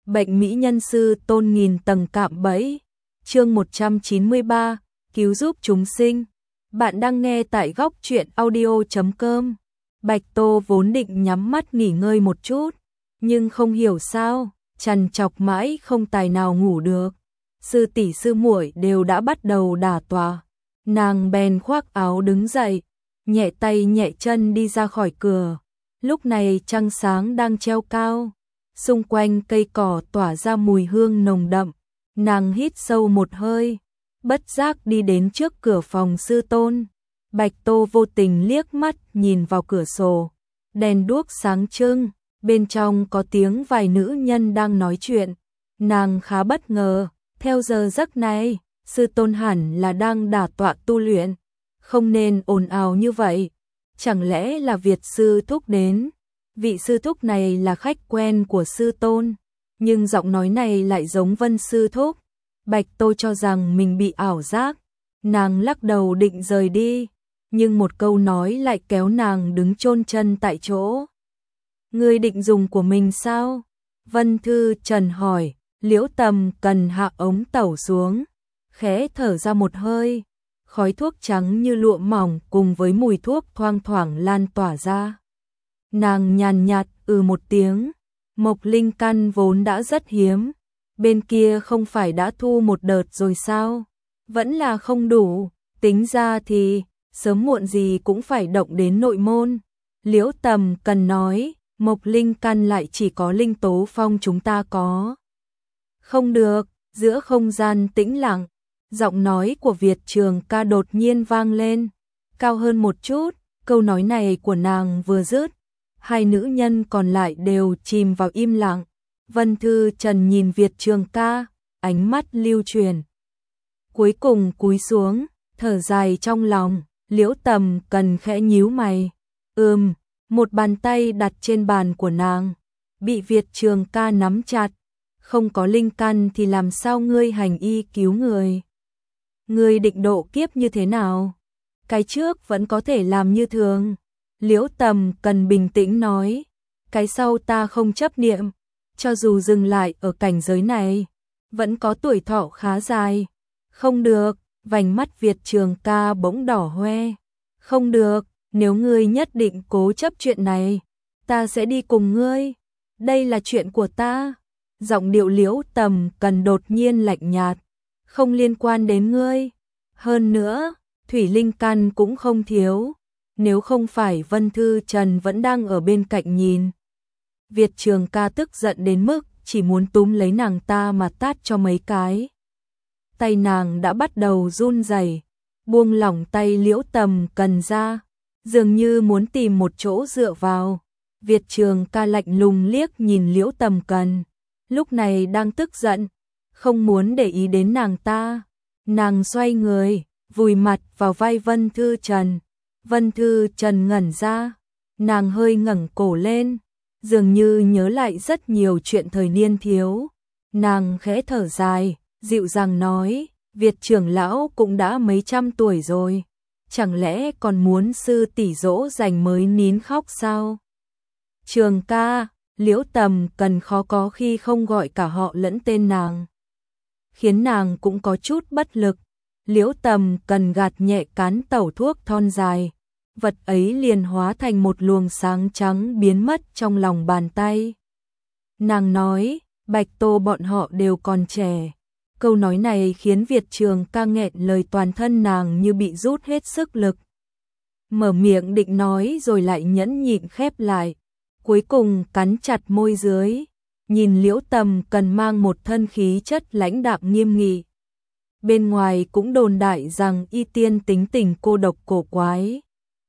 Bệnh mỹ nhân sư tôn nghìn tầng cạm bẫy. Chương 193, cứu giúp chúng sinh. Bạn đang nghe tại góc truyện audio.com. Bạch Tô vốn định nhắm mắt nghỉ ngơi một chút, nhưng không hiểu sao, trằn trọc mãi không tài nào ngủ được. Sư tỷ sư muội đều đã bắt đầu đả tọa, nàng bèn khoác áo đứng dậy, nhẹ tay nhẹ chân đi ra khỏi cửa. Lúc này trăng sáng đang treo cao, xung quanh cây cỏ tỏa ra mùi hương nồng đậm. Nàng hít sâu một hơi, bất giác đi đến trước cửa phòng sư tôn. Bạch Tô vô tình liếc mắt nhìn vào cửa sổ, đèn đuốc sáng trưng, bên trong có tiếng vài nữ nhân đang nói chuyện. Nàng khá bất ngờ, theo giờ giấc này, sư tôn hẳn là đang đả tọa tu luyện, không nên ồn ào như vậy. Chẳng lẽ là Việt sư thúc đến? Vị sư thúc này là khách quen của sư tôn, nhưng giọng nói này lại giống Vân sư thúc. Bạch Tô cho rằng mình bị ảo giác, nàng lắc đầu định rời đi, nhưng một câu nói lại kéo nàng đứng chôn chân tại chỗ. Ngươi định dùng của mình sao? Vân Thư Trần hỏi. Liễu Tầm Cần hạ ống tẩu xuống, khẽ thở ra một hơi, khói thuốc trắng như lụa mỏng cùng với mùi thuốc thoang thoảng lan tỏa ra. Nàng nhàn nhạt một tiếng, mộc linh căn vốn đã rất hiếm, bên kia không phải đã thu một đợt rồi sao? Vẫn là không đủ, tính ra thì sớm muộn gì cũng phải động đến nội môn. Liễu Tầm Cần nói, mộc linh căn lại chỉ có linh tố phong chúng ta có. Không được, giữa không gian tĩnh lặng, giọng nói của Việt Trường Ca đột nhiên vang lên, cao hơn một chút. Câu nói này của nàng vừa dứt, hai nữ nhân còn lại đều chìm vào im lặng. Vân Thư Trần nhìn Việt Trường Ca, ánh mắt lưu truyền. Cuối cùng cúi xuống, thở dài trong lòng. Liễu Tầm Cần khẽ nhíu mày. Một bàn tay đặt trên bàn của nàng, bị Việt Trường Ca nắm chặt. Không có linh căn thì làm sao ngươi hành y cứu người? Ngươi định độ kiếp như thế nào? Cái trước vẫn có thể làm như thường. Liễu Tầm Cần bình tĩnh nói, cái sau ta không chấp niệm, cho dù dừng lại ở cảnh giới này, vẫn có tuổi thọ khá dài. Không được, vành mắt Việt Trường Ca bỗng đỏ hoe. Không được, nếu ngươi nhất định cố chấp chuyện này, ta sẽ đi cùng ngươi. Đây là chuyện của ta. Giọng điệu Liễu Tầm Cần đột nhiên lạnh nhạt, không liên quan đến ngươi. Hơn nữa, thủy linh căn cũng không thiếu, nếu không phải Vân Thư Trần vẫn đang ở bên cạnh nhìn. Việt Trường Ca tức giận đến mức chỉ muốn túm lấy nàng ta mà tát cho mấy cái. Tay nàng đã bắt đầu run rẩy, buông lỏng tay Liễu Tầm Cần ra, dường như muốn tìm một chỗ dựa vào. Việt Trường Ca lạnh lùng liếc nhìn Liễu Tầm Cần, lúc này đang tức giận, không muốn để ý đến nàng ta. Nàng xoay người, vùi mặt vào vai Vân Thư Trần. Vân Thư Trần ngẩn ra, nàng hơi ngẩng cổ lên, dường như nhớ lại rất nhiều chuyện thời niên thiếu. Nàng khẽ thở dài, dịu dàng nói, Việt trưởng lão cũng đã mấy trăm tuổi rồi, chẳng lẽ còn muốn sư tỷ dỗ dành mới nín khóc sao? Trường Ca, Liễu Tầm Cần khó có khi không gọi cả họ lẫn tên nàng, khiến nàng cũng có chút bất lực. Liễu Tầm Cần gạt nhẹ cán tẩu thuốc thon dài, vật ấy liền hóa thành một luồng sáng trắng biến mất trong lòng bàn tay. Nàng nói, Bạch Tô bọn họ đều còn trẻ. Câu nói này khiến Việt Trường Ca nghẹn lời, toàn thân nàng như bị rút hết sức lực. Mở miệng định nói rồi lại nhẫn nhịn khép lại, cuối cùng cắn chặt môi dưới, nhìn Liễu Tầm Cần mang một thân khí chất lãnh đạm nghiêm nghị. Bên ngoài cũng đồn đại rằng y tiên tính tình cô độc cổ quái,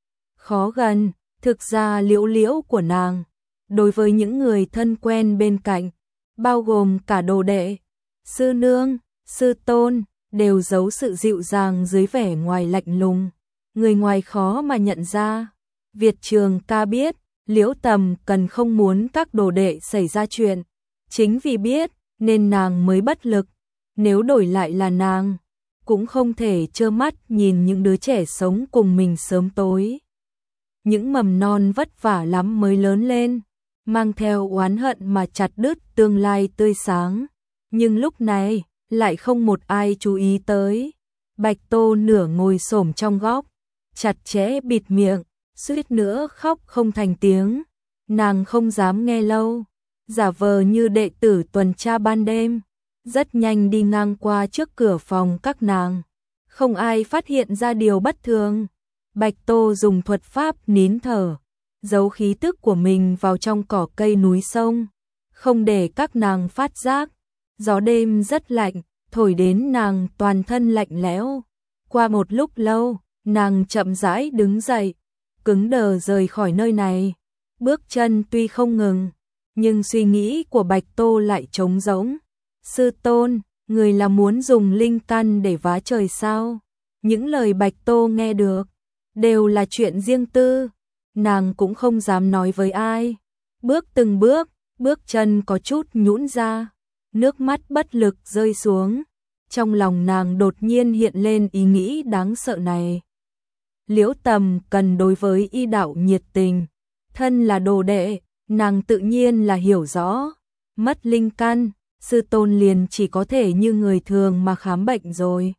khó gần. Thực ra Liễu Liễu của nàng, đối với những người thân quen bên cạnh, bao gồm cả đồ đệ, sư nương, sư tôn, đều giấu sự dịu dàng dưới vẻ ngoài lạnh lùng, người ngoài khó mà nhận ra. Việt Trường Ca biết Liễu Tầm Cần không muốn các đồ đệ xảy ra chuyện, chính vì biết nên nàng mới bất lực. Nếu đổi lại là nàng, cũng không thể trơ mắt nhìn những đứa trẻ sống cùng mình sớm tối. Những mầm non vất vả lắm mới lớn lên, mang theo oán hận mà chặt đứt tương lai tươi sáng. Nhưng lúc này, lại không một ai chú ý tới. Bạch Tô nửa ngồi xổm trong góc, chặt chẽ bịt miệng, suýt nữa khóc không thành tiếng. Nàng không dám nghe lâu, giả vờ như đệ tử tuần tra ban đêm, rất nhanh đi ngang qua trước cửa phòng các nàng. Không ai phát hiện ra điều bất thường. Bạch Tô dùng thuật pháp nín thở, giấu khí tức của mình vào trong cỏ cây núi sông, không để các nàng phát giác. Gió đêm rất lạnh, thổi đến nàng toàn thân lạnh lẽo. Qua một lúc lâu, nàng chậm rãi đứng dậy, cứng đờ rời khỏi nơi này. Bước chân tuy không ngừng, nhưng suy nghĩ của Bạch Tô lại trống rỗng. Sư tôn, người là muốn dùng linh căn để vá trời sao? Những lời Bạch Tô nghe được đều là chuyện riêng tư, nàng cũng không dám nói với ai. Bước từng bước, bước chân có chút nhũn ra, nước mắt bất lực rơi xuống. Trong lòng nàng đột nhiên hiện lên ý nghĩ đáng sợ này. Liễu Tầm cần đối với y đạo nhiệt tình, thân là đồ đệ, nàng tự nhiên là hiểu rõ. Mất linh căn, sư tôn liền chỉ có thể như người thường mà khám bệnh rồi.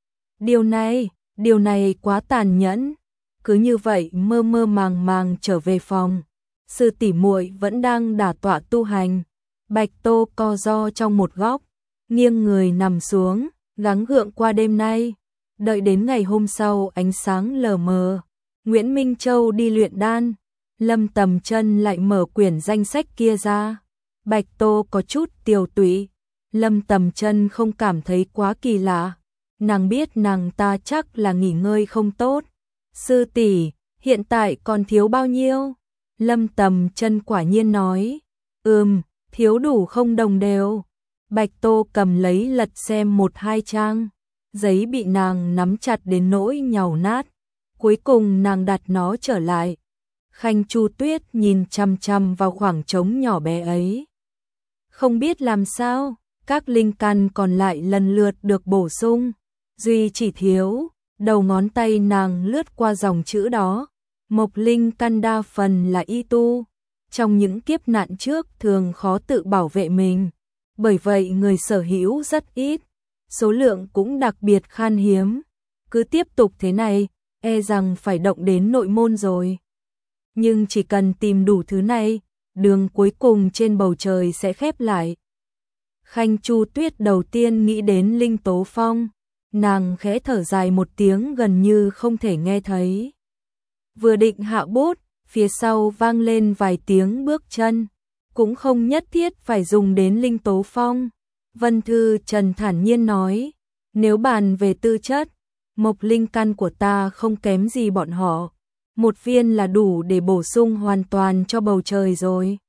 Điều này quá tàn nhẫn. Cứ như vậy mơ mơ màng màng trở về phòng. Sư tỷ muội vẫn đang đả tọa tu hành. Bạch Tô co ro trong một góc, nghiêng người nằm xuống, gắng gượng qua đêm nay. Đợi đến ngày hôm sau ánh sáng lờ mờ, Nguyễn Minh Châu đi luyện đan, Lâm Tầm Chân lại mở quyển danh sách kia ra. Bạch Tô có chút tiều tụy, Lâm Tầm Chân không cảm thấy quá kỳ lạ. Nàng biết nàng ta chắc là nghỉ ngơi không tốt. Sư tỷ, hiện tại còn thiếu bao nhiêu? Lâm Tầm Chân quả nhiên nói. Thiếu đủ không đồng đều. Bạch Tô cầm lấy lật xem một hai trang. Giấy bị nàng nắm chặt đến nỗi nhàu nát. Cuối cùng nàng đặt nó trở lại. Khanh Chu Tuyết nhìn chằm chằm vào khoảng trống nhỏ bé ấy. Không biết làm sao, các linh căn còn lại lần lượt được bổ sung. Duy chỉ thiếu, đầu ngón tay nàng lướt qua dòng chữ đó. Mộc linh căn đa phần là y tu. Trong những kiếp nạn trước thường khó tự bảo vệ mình. Bởi vậy người sở hữu rất ít. Số lượng cũng đặc biệt khan hiếm. Cứ tiếp tục thế này, e rằng phải động đến nội môn rồi. Nhưng chỉ cần tìm đủ thứ này, đường cuối cùng trên bầu trời sẽ khép lại. Khanh Chu Tuyết đầu tiên nghĩ đến Linh Tố Phong. Nàng khẽ thở dài một tiếng gần như không thể nghe thấy. Vừa định hạ bút, phía sau vang lên vài tiếng bước chân. Cũng không nhất thiết phải dùng đến Linh Tố Phong. Vân Thư Trần thản nhiên nói, nếu bàn về tư chất, mộc linh căn của ta không kém gì bọn họ. Một viên là đủ để bổ sung hoàn toàn cho bầu trời rồi.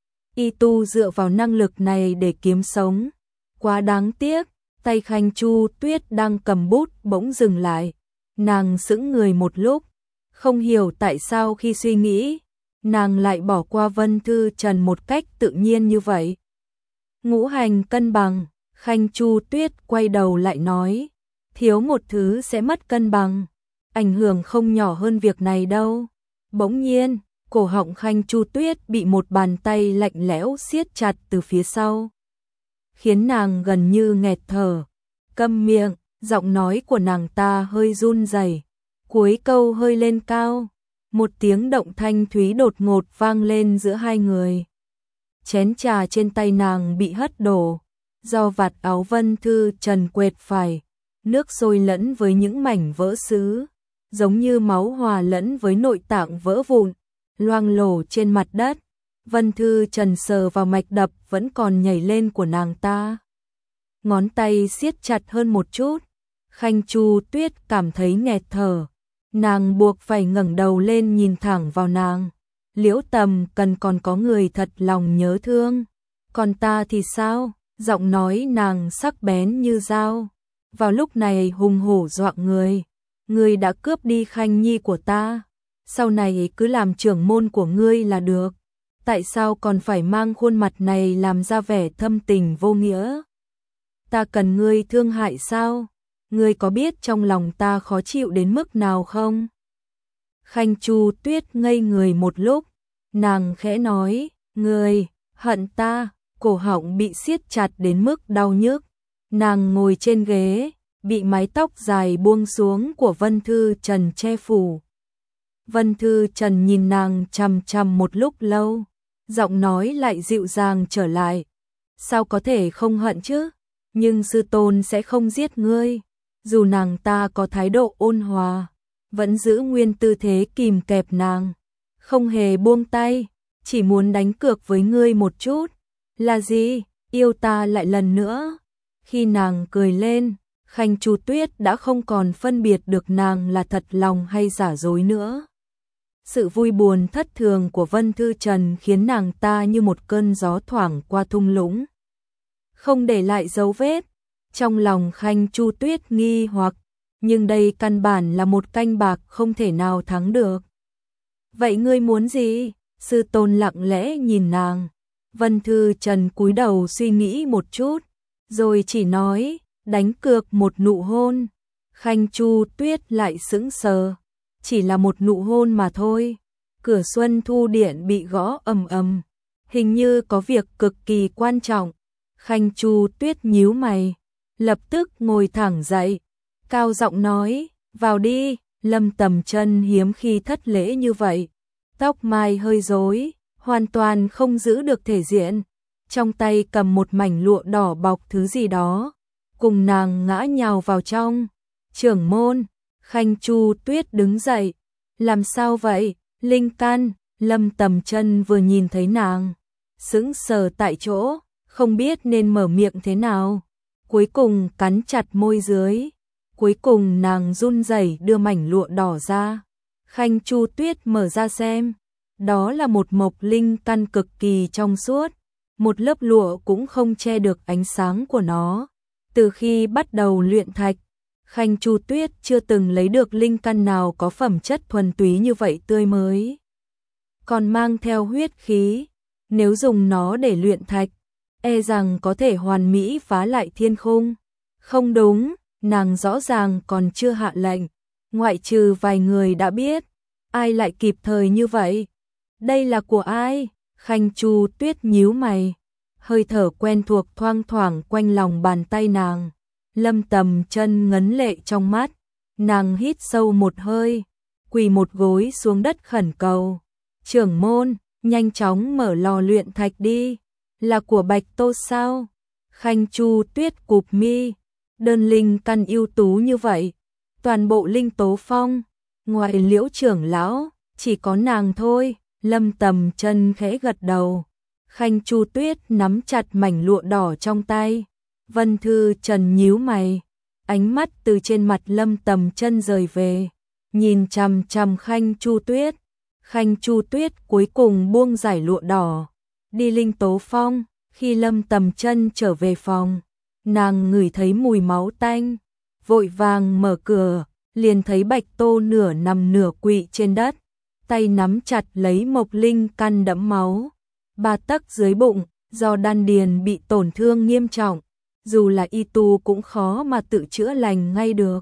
Y tu dựa vào năng lực này để kiếm sống. Quá đáng tiếc, tay Khanh Chu Tuyết đang cầm bút bỗng dừng lại. Nàng sững người một lúc, không hiểu tại sao khi suy nghĩ, nàng lại bỏ qua Vân Thư Trần một cách tự nhiên như vậy. Ngũ hành cân bằng, Khanh Chu Tuyết quay đầu lại nói, thiếu một thứ sẽ mất cân bằng, ảnh hưởng không nhỏ hơn việc này đâu. Bỗng nhiên, cổ họng Khanh Chu Tuyết bị một bàn tay lạnh lẽo siết chặt từ phía sau, khiến nàng gần như nghẹt thở. Câm miệng, giọng nói của nàng ta hơi run rẩy, cuối câu hơi lên cao, một tiếng động thanh thúy đột ngột vang lên giữa hai người. Chén trà trên tay nàng bị hất đổ, do vạt áo Vân Thư Trần quệt phải, nước sôi lẫn với những mảnh vỡ sứ, giống như máu hòa lẫn với nội tạng vỡ vụn, loang lổ trên mặt đất. Vân Thư Trần sờ vào mạch đập vẫn còn nhảy lên của nàng ta. Ngón tay siết chặt hơn một chút. Khanh Chu Tuyết cảm thấy nghẹt thở. Nàng buộc phải ngẩng đầu lên nhìn thẳng vào nàng. Liễu Tầm cần còn có người thật lòng nhớ thương. Còn ta thì sao? Giọng nói nàng sắc bén như dao. Vào lúc này hùng hổ dọa người. Ngươi đã cướp đi Khanh Nhi của ta. Sau này cứ làm trưởng môn của ngươi là được. Tại sao còn phải mang khuôn mặt này làm ra vẻ thâm tình vô nghĩa? Ta cần ngươi thương hại sao? Ngươi có biết trong lòng ta khó chịu đến mức nào không? Khanh Chu Tuyết ngây người một lúc, nàng khẽ nói, Ngươi, hận ta, cổ họng bị siết chặt đến mức đau nhức. Nàng ngồi trên ghế, bị mái tóc dài buông xuống của Vân Thư Trần che phủ. Vân Thư Trần nhìn nàng chằm chằm một lúc lâu, giọng nói lại dịu dàng trở lại. Sao có thể không hận chứ? Nhưng sư tôn sẽ không giết ngươi. Dù nàng ta có thái độ ôn hòa, vẫn giữ nguyên tư thế kìm kẹp nàng, không hề buông tay, chỉ muốn đánh cược với ngươi một chút. Là gì? Yêu ta lại lần nữa. Khi nàng cười lên, Khanh Chu Tuyết đã không còn phân biệt được nàng là thật lòng hay giả dối nữa. Sự vui buồn thất thường của Vân Thư Trần khiến nàng ta như một cơn gió thoảng qua thung lũng, không để lại dấu vết. Trong lòng Khanh Chu Tuyết nghi hoặc, nhưng đây căn bản là một canh bạc không thể nào thắng được. Vậy ngươi muốn gì? Sư tôn lặng lẽ nhìn nàng. Vân Thư Trần cúi đầu suy nghĩ một chút, rồi chỉ nói, đánh cược một nụ hôn. Khanh Chu Tuyết lại sững sờ, chỉ là một nụ hôn mà thôi. Cửa Xuân Thu Điện bị gõ ầm ầm, hình như có việc cực kỳ quan trọng. Khanh Chu Tuyết nhíu mày, lập tức ngồi thẳng dậy, cao giọng nói, vào đi. Lâm Tầm Chân hiếm khi thất lễ như vậy, tóc mai hơi rối, hoàn toàn không giữ được thể diện, trong tay cầm một mảnh lụa đỏ bọc thứ gì đó, cùng nàng ngã nhào vào trong. Trưởng môn. Khanh Chu Tuyết đứng dậy. Làm sao vậy? Linh căn. Lâm Tầm Chân vừa nhìn thấy nàng, sững sờ tại chỗ, không biết nên mở miệng thế nào. Cuối cùng cắn chặt môi dưới. Cuối cùng nàng run rẩy đưa mảnh lụa đỏ ra. Khanh Chu Tuyết mở ra xem. Đó là một mộc linh căn cực kỳ trong suốt. Một lớp lụa cũng không che được ánh sáng của nó. Từ khi bắt đầu luyện thạch, Khanh Chu Tuyết chưa từng lấy được linh căn nào có phẩm chất thuần túy như vậy, tươi mới, còn mang theo huyết khí. Nếu dùng nó để luyện thạch, e rằng có thể hoàn mỹ phá lại thiên khung. Không đúng, nàng rõ ràng còn chưa hạ lệnh, ngoại trừ vài người đã biết. Ai lại kịp thời như vậy? Đây là của ai? Khanh Chu Tuyết nhíu mày, hơi thở quen thuộc thoang thoảng quanh lòng bàn tay nàng. Lâm Tầm Chân ngấn lệ trong mắt, nàng hít sâu một hơi, quỳ một gối xuống đất khẩn cầu. Trưởng môn, nhanh chóng mở lò luyện thạch đi. Là của Bạch Tô sao? Khanh Chu Tuyết cụp mi, đơn linh căn ưu tú như vậy, toàn bộ Linh Tố Phong, ngoài Liễu trưởng lão, chỉ có nàng thôi. Lâm Tầm Chân khẽ gật đầu. Khanh Chu Tuyết nắm chặt mảnh lụa đỏ trong tay. Vân Thư Trần nhíu mày, ánh mắt từ trên mặt Lâm Tầm Chân rời về, nhìn chằm chằm Khanh Chu Tuyết. Khanh Chu Tuyết cuối cùng buông giải lụa đỏ, đi Linh Tố Phong. Khi Lâm Tầm Chân trở về phòng, nàng ngửi thấy mùi máu tanh, vội vàng mở cửa, liền thấy Bạch Tô nửa nằm nửa quỵ trên đất, tay nắm chặt lấy mộc linh căn đẫm máu, 3 tấc dưới bụng, do đan điền bị tổn thương nghiêm trọng, dù là y tu cũng khó mà tự chữa lành ngay được.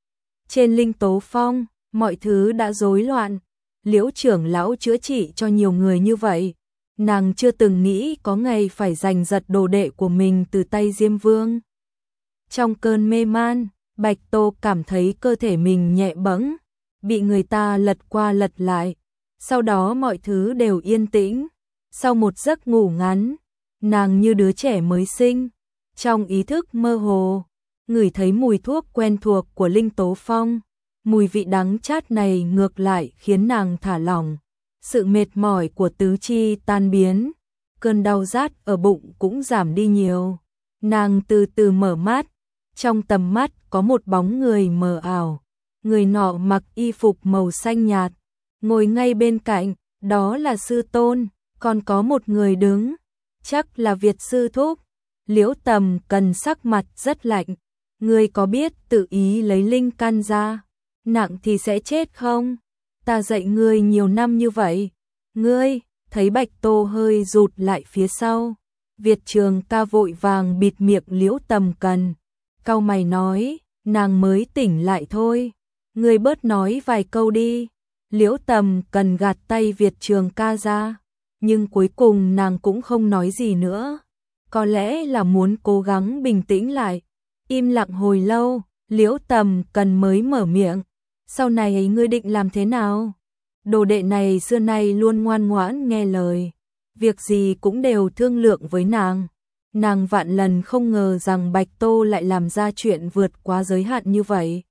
Trên Linh Tố Phong, mọi thứ đã rối loạn. Liễu trưởng lão chữa trị cho nhiều người như vậy, nàng chưa từng nghĩ có ngày phải giành giật đồ đệ của mình từ tay Diêm Vương. Trong cơn mê man, Bạch Tô cảm thấy cơ thể mình nhẹ bẫng, bị người ta lật qua lật lại. Sau đó mọi thứ đều yên tĩnh. Sau một giấc ngủ ngắn, nàng như đứa trẻ mới sinh, trong ý thức mơ hồ, ngửi thấy mùi thuốc quen thuộc của Linh Tố Phong. Mùi vị đắng chát này ngược lại khiến nàng thả lỏng, sự mệt mỏi của tứ chi tan biến, cơn đau rát ở bụng cũng giảm đi nhiều. Nàng từ từ mở mắt, trong tầm mắt có một bóng người mờ ảo, người nọ mặc y phục màu xanh nhạt, ngồi ngay bên cạnh, đó là sư tôn, còn có một người đứng, chắc là Việt sư thúc. Liễu Tầm Cần sắc mặt rất lạnh, ngươi có biết tự ý lấy linh căn ra, nặng thì sẽ chết không? Ta dạy ngươi nhiều năm như vậy. Ngươi, thấy Bạch Tô hơi rụt lại phía sau. Việt Trường Ca vội vàng bịt miệng Liễu Tầm Cần, cau mày nói, nàng mới tỉnh lại thôi, ngươi bớt nói vài câu đi. Liễu Tầm Cần gạt tay Việt Trường Ca ra, nhưng cuối cùng nàng cũng không nói gì nữa. Có lẽ là muốn cố gắng bình tĩnh lại. Im lặng hồi lâu, Liễu Tầm Cần mới mở miệng. Sau này ngươi định làm thế nào? Đồ đệ này xưa nay luôn ngoan ngoãn nghe lời. Việc gì cũng đều thương lượng với nàng. Nàng vạn lần không ngờ rằng Bạch Tô lại làm ra chuyện vượt quá giới hạn như vậy.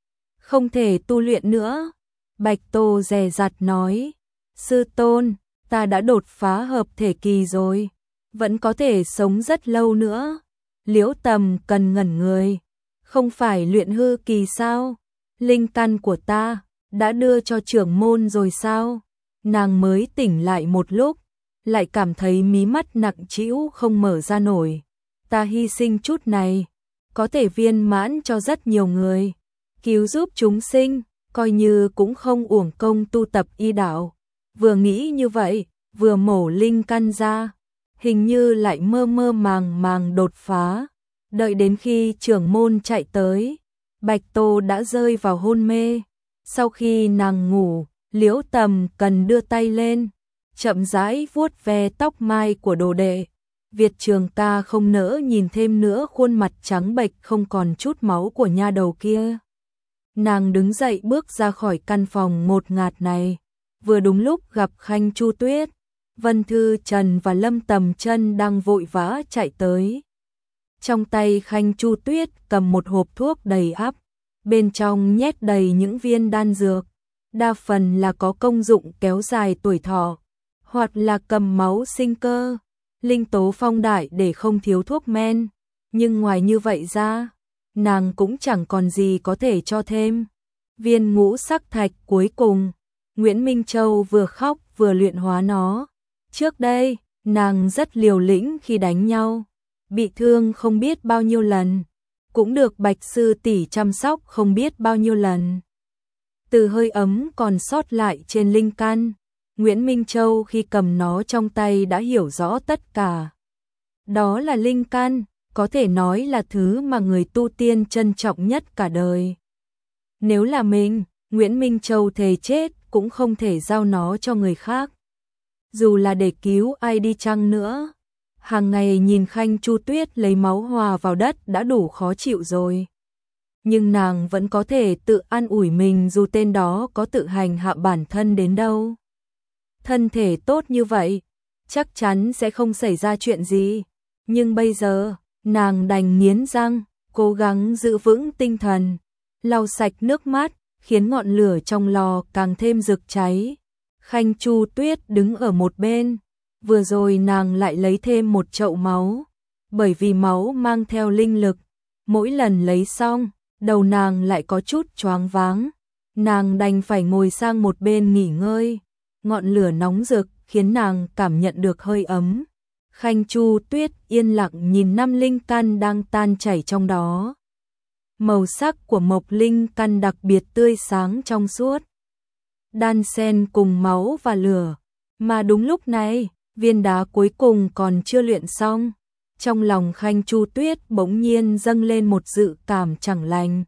Không thể tu luyện nữa. Bạch Tô dè dặt nói. Sư tôn, ta đã đột phá hợp thể kỳ rồi. Vẫn có thể sống rất lâu nữa. Liễu Tầm Cần ngẩn người. Không phải luyện hư kỳ sao? Linh căn của ta đã đưa cho trưởng môn rồi sao? Nàng mới tỉnh lại một lúc, lại cảm thấy mí mắt nặng trĩu không mở ra nổi. Ta hy sinh chút này, có thể viên mãn cho rất nhiều người, cứu giúp chúng sinh, coi như cũng không uổng công tu tập y đạo. Vừa nghĩ như vậy, vừa mổ linh căn ra, hình như lại mơ mơ màng màng đột phá. Đợi đến khi trưởng môn chạy tới, Bạch Tô đã rơi vào hôn mê. Sau khi nàng ngủ, Liễu Tầm Cần đưa tay lên, chậm rãi vuốt ve tóc mai của đồ đệ. Việt Trường ca không nỡ nhìn thêm nữa khuôn mặt trắng bệch không còn chút máu của nha đầu kia. Nàng đứng dậy bước ra khỏi căn phòng ngột ngạt này, vừa đúng lúc gặp Khanh Chu Tuyết, Vân Thư Trần và Lâm Tầm Chân đang vội vã chạy tới. Trong tay Khanh Chu Tuyết cầm một hộp thuốc đầy ắp, bên trong nhét đầy những viên đan dược, đa phần là có công dụng kéo dài tuổi thọ, hoặc là cầm máu sinh cơ, linh tố phong đại để không thiếu thuốc men. Nhưng ngoài như vậy ra, nàng cũng chẳng còn gì có thể cho thêm. Viên ngũ sắc thạch cuối cùng, Nguyễn Minh Châu vừa khóc vừa luyện hóa nó. Trước đây, nàng rất liều lĩnh khi đánh nhau, bị thương không biết bao nhiêu lần, cũng được Bạch sư tỷ chăm sóc không biết bao nhiêu lần. Từ hơi ấm còn sót lại trên linh căn, Nguyễn Minh Châu khi cầm nó trong tay đã hiểu rõ tất cả. Đó là linh căn, có thể nói là thứ mà người tu tiên trân trọng nhất cả đời. Nếu là mình, Nguyễn Minh Châu thề chết cũng không thể giao nó cho người khác. Dù là để cứu ai đi chăng nữa, hàng ngày nhìn Khanh Chu Tuyết lấy máu hòa vào đất đã đủ khó chịu rồi. Nhưng nàng vẫn có thể tự an ủi mình dù tên đó có tự hành hạ bản thân đến đâu. Thân thể tốt như vậy, chắc chắn sẽ không xảy ra chuyện gì. Nhưng bây giờ, nàng đành nghiến răng, cố gắng giữ vững tinh thần, lau sạch nước mắt, khiến ngọn lửa trong lò càng thêm rực cháy. Khanh Chu Tuyết đứng ở một bên, vừa rồi nàng lại lấy thêm một chậu máu, bởi vì máu mang theo linh lực, mỗi lần lấy xong, đầu nàng lại có chút choáng váng, nàng đành phải ngồi sang một bên nghỉ ngơi. Ngọn lửa nóng rực khiến nàng cảm nhận được hơi ấm. Khanh Chu Tuyết yên lặng nhìn năm linh căn đang tan chảy trong đó. Màu sắc của mộc linh căn đặc biệt tươi sáng trong suốt, đan xen cùng máu và lửa. Mà đúng lúc này, viên đá cuối cùng còn chưa luyện xong. Trong lòng Khanh Chu Tuyết bỗng nhiên dâng lên một dự cảm chẳng lành.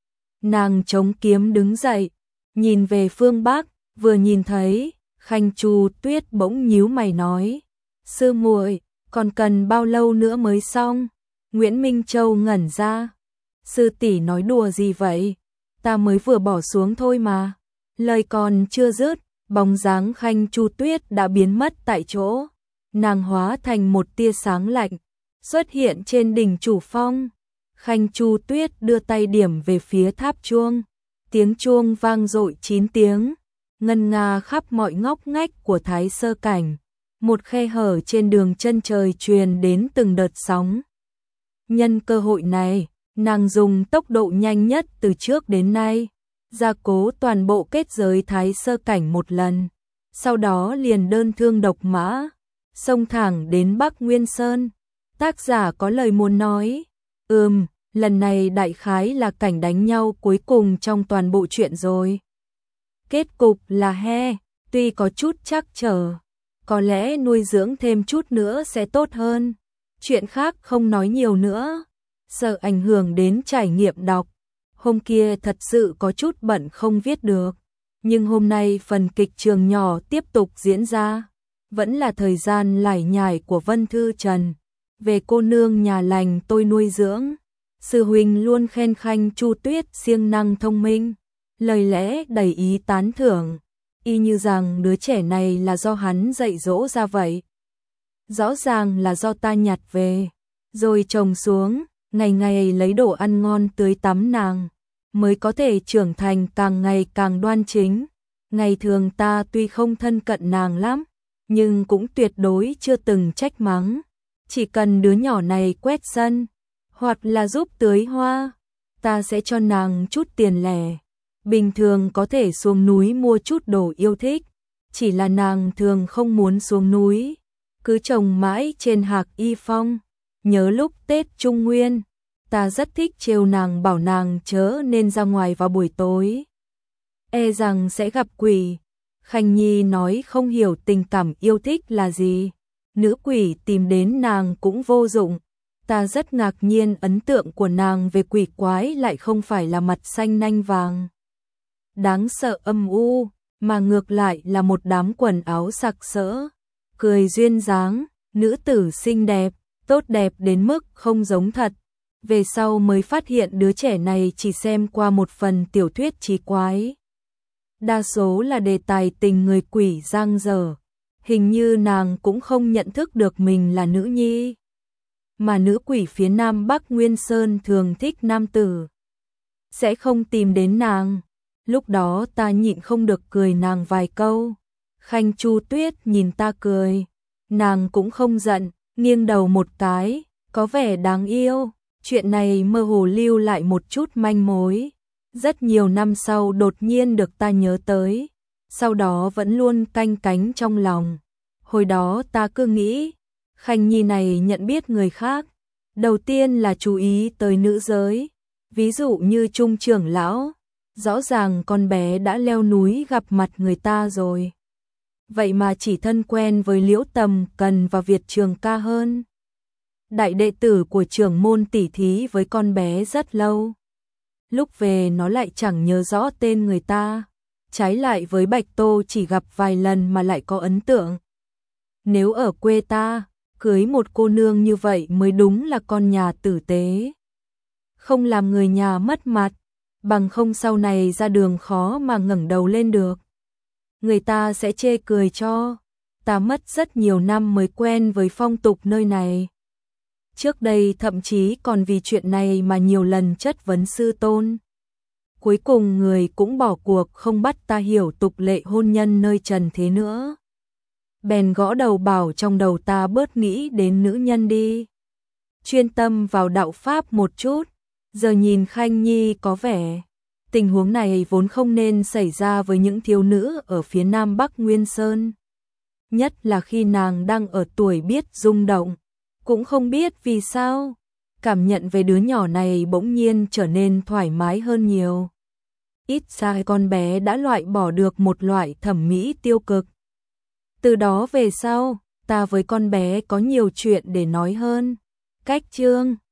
Nàng chống kiếm đứng dậy, nhìn về phương Bắc, vừa nhìn thấy, Khanh Chu Tuyết bỗng nhíu mày nói: "Sư muội, còn cần bao lâu nữa mới xong?" Nguyễn Minh Châu ngẩn ra: "Sư tỷ nói đùa gì vậy? Ta mới vừa bỏ xuống thôi mà." Lời còn chưa dứt, bóng dáng Khanh Chu Tuyết đã biến mất tại chỗ. Nàng hóa thành một tia sáng lạnh, xuất hiện trên đỉnh chủ phong. Khanh Chu Tuyết đưa tay điểm về phía tháp chuông. Tiếng chuông vang dội 9 tiếng, ngân nga khắp mọi ngóc ngách của Thái Sơ Cảnh. Một khe hở trên đường chân trời truyền đến từng đợt sóng. Nhân cơ hội này, nàng dùng tốc độ nhanh nhất từ trước đến nay, gia cố toàn bộ kết giới Thái Sơ Cảnh một lần. Sau đó liền đơn thương độc mã, xông thẳng đến Bắc Nguyên Sơn. Tác giả có lời muốn nói: lần này đại khái là cảnh đánh nhau cuối cùng trong toàn bộ truyện rồi. Kết cục là tuy có chút trắc trở, có lẽ nuôi dưỡng thêm chút nữa sẽ tốt hơn. Chuyện khác không nói nhiều nữa, sợ ảnh hưởng đến trải nghiệm đọc. Hôm kia thật sự có chút bận không viết được, nhưng hôm nay phần kịch trường nhỏ tiếp tục diễn ra. vẫn là thời gian lải nhải của Vân Thư Trần. Về cô nương nhà lành tôi nuôi dưỡng, sư huynh luôn khen khanh Chu Tuyết siêng năng thông minh, lời lẽ đầy ý tán thưởng, y như rằng đứa trẻ này là do hắn dạy dỗ ra vậy. Rõ ràng là do ta nhặt về, rồi trồng xuống, ngày ngày lấy đồ ăn ngon tưới tắm nàng, mới có thể trưởng thành càng ngày càng đoan chính. Ngày thường ta tuy không thân cận nàng lắm, nhưng cũng tuyệt đối chưa từng trách mắng. Chỉ cần đứa nhỏ này quét sân, hoặc là giúp tưới hoa, ta sẽ cho nàng chút tiền lẻ. Bình thường có thể xuống núi mua chút đồ yêu thích, chỉ là nàng thường không muốn xuống núi, cứ trồng mãi trên Hạc Y Phong. Nhớ lúc Tết Trung Nguyên, ta rất thích trêu nàng bảo nàng chớ nên ra ngoài vào buổi tối, e rằng sẽ gặp quỷ. Khanh Nhi nói không hiểu tình cảm yêu thích là gì, nữ quỷ tìm đến nàng cũng vô dụng. Ta rất ngạc nhiên ấn tượng của nàng về quỷ quái lại không phải là mặt xanh nanh vàng đáng sợ âm u, mà ngược lại là một đám quần áo sặc sỡ, cười duyên dáng, nữ tử xinh đẹp, tốt đẹp đến mức không giống thật. Về sau mới phát hiện đứa trẻ này chỉ xem qua một phần tiểu thuyết trí quái, đa số là đề tài tình người quỷ giang dở. Hình như nàng cũng không nhận thức được mình là nữ nhi, mà nữ quỷ phía Nam Bắc Nguyên Sơn thường thích nam tử, sẽ không tìm đến nàng. Lúc đó ta nhịn không được cười nàng vài câu. Khanh Chu Tuyết nhìn ta cười, nàng cũng không giận, nghiêng đầu một cái, có vẻ đáng yêu. Chuyện này mơ hồ lưu lại một chút manh mối, rất nhiều năm sau đột nhiên được ta nhớ tới, sau đó vẫn luôn canh cánh trong lòng. Hồi đó ta cứ nghĩ, Khanh Nhi này nhận biết người khác, đầu tiên là chú ý tới nữ giới, ví dụ như Trung trưởng lão, rõ ràng con bé đã leo núi gặp mặt người ta rồi. Vậy mà chỉ thân quen với Liễu Tầm Cần và Việt Trường Ca hơn. Đại đệ tử của trưởng môn tỉ thí với con bé rất lâu. Lúc về nó lại chẳng nhớ rõ tên người ta. Trái lại với Bạch Tô chỉ gặp vài lần mà lại có ấn tượng. Nếu ở quê ta, cưới một cô nương như vậy mới đúng là con nhà tử tế. Không làm người nhà mất mặt, bằng không sau này ra đường khó mà ngẩng đầu lên được. Người ta sẽ chê cười cho. Ta mất rất nhiều năm mới quen với phong tục nơi này. Trước đây thậm chí còn vì chuyện này mà nhiều lần chất vấn sư tôn. Cuối cùng người cũng bỏ cuộc không bắt ta hiểu tục lệ hôn nhân nơi trần thế nữa. Bèn gõ đầu bảo trong đầu ta bớt nghĩ đến nữ nhân đi, chuyên tâm vào đạo pháp một chút. Giờ nhìn Khanh Nhi có vẻ, tình huống này vốn không nên xảy ra với những thiếu nữ ở phía Nam Bắc Nguyên Sơn. Nhất là khi nàng đang ở tuổi biết rung động, cũng không biết vì sao, cảm nhận về đứa nhỏ này bỗng nhiên trở nên thoải mái hơn nhiều. Ít ra con bé đã loại bỏ được một loại thẩm mỹ tiêu cực. Từ đó về sau, ta với con bé có nhiều chuyện để nói hơn. Cách chương